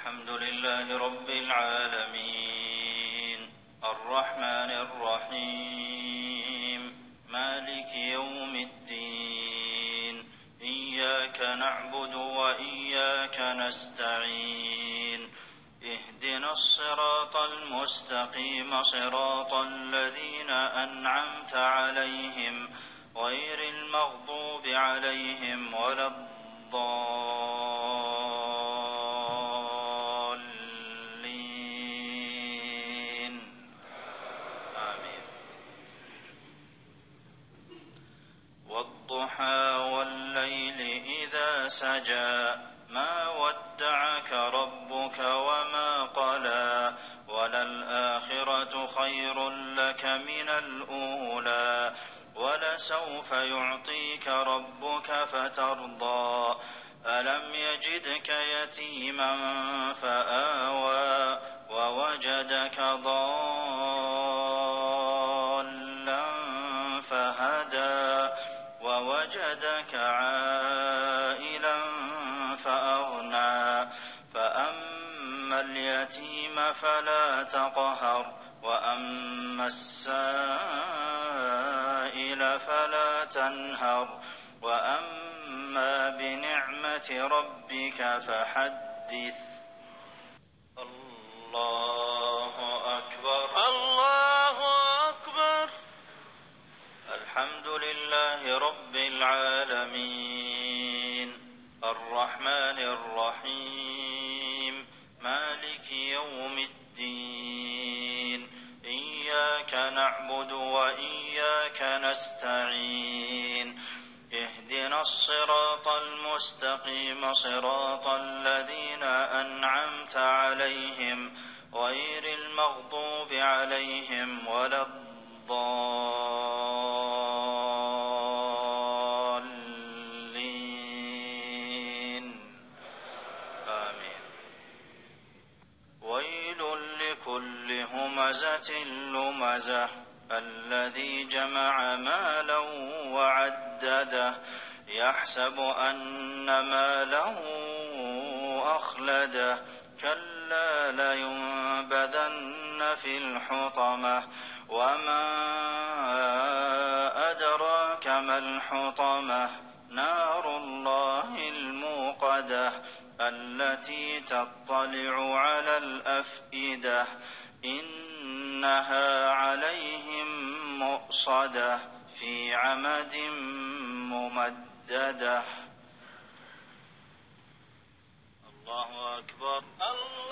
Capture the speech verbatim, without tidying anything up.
الحمد لله رب العالمين الرحمن الرحيم مالك يوم الدين إياك نعبد وإياك نستعين اهدنا الصراط المستقيم صراط الذين أنعمت عليهم غير المغضوب عليهم ولا الضالين آمين. والضحى والليل إذا سجى ما ودعك ربك وما قلى وللآخرة خير لك من الأولى ولسوف يعطيك ربك فترضى ألم يجدك يتيما فآوى ووجدك ضالا فهدى ووجدك عائلا فأغنى فأما اليتيم فلا تقهر وأما السائل فلا تنهر وأما بنعمة ربك فحدث. الله أكبر الله أكبر. الحمد لله رب العالمين الرحمن الرحيم مالك يوم الدين إياك نعبد وإياك نستعين اهدنا الصراط المستقيم صراط الذين أنعمت عليهم غير المغضوب عليهم ولا الضالين آمين. ويل لكل همزة لمزة الذي جمع مالا وعدده يحسب أن ماله أخلده كلا لينبذن في الحطمة وما أدراك ما الحطمة نار الله الموقدة التي تطلع على الأفئدة إنها عليهم مؤصدة في عمد ممددة. الله أكبر. الله